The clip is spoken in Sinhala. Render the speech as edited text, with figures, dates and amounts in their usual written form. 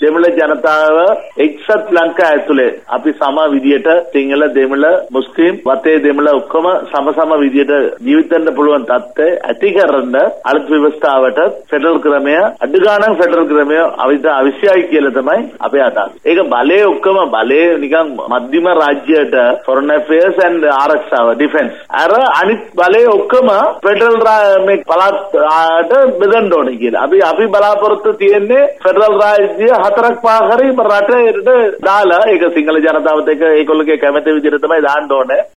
දෙමළ ජනතාව එක්සත් ලංකා ඇතුලේ අපි සම විදියට සිංහල දෙමළ මුස්ලිම් වතේ දෙමළ ඔක්කොම සම විදියට ජීවත් වෙන්න පුළුවන් තත්ත්වය ඇති කරන්න අලුත් ව්‍යවස්ථාවට ෆෙඩරල් ක්‍රමය අඩු ගාණක් ෆෙඩරල් ක්‍රමය අවශ්‍යයි කියලා තමයි අපේ අදහස. ඒක බලයේ ඔක්කොම බලයේ නිකන් මධ්‍යම රාජ්‍යයට foreign affairs and ආරක්ෂාව defense අර අනිත් බලයේ ඔක්කොම ෆෙඩරල් මේ පළාත් බෙදන්න ඕනේ කියලා. අපි බලාපොරොත්තු තියෙන්නේ ෆෙඩරල් රාජ්‍ය 4ක් 5 හරි රටේට දාලා ඒක සිංහල ජනතාවත් එක්ක ඒගොල්ලෝගේ කැමැති විදිහට තමයි දාන්න ඕනේ.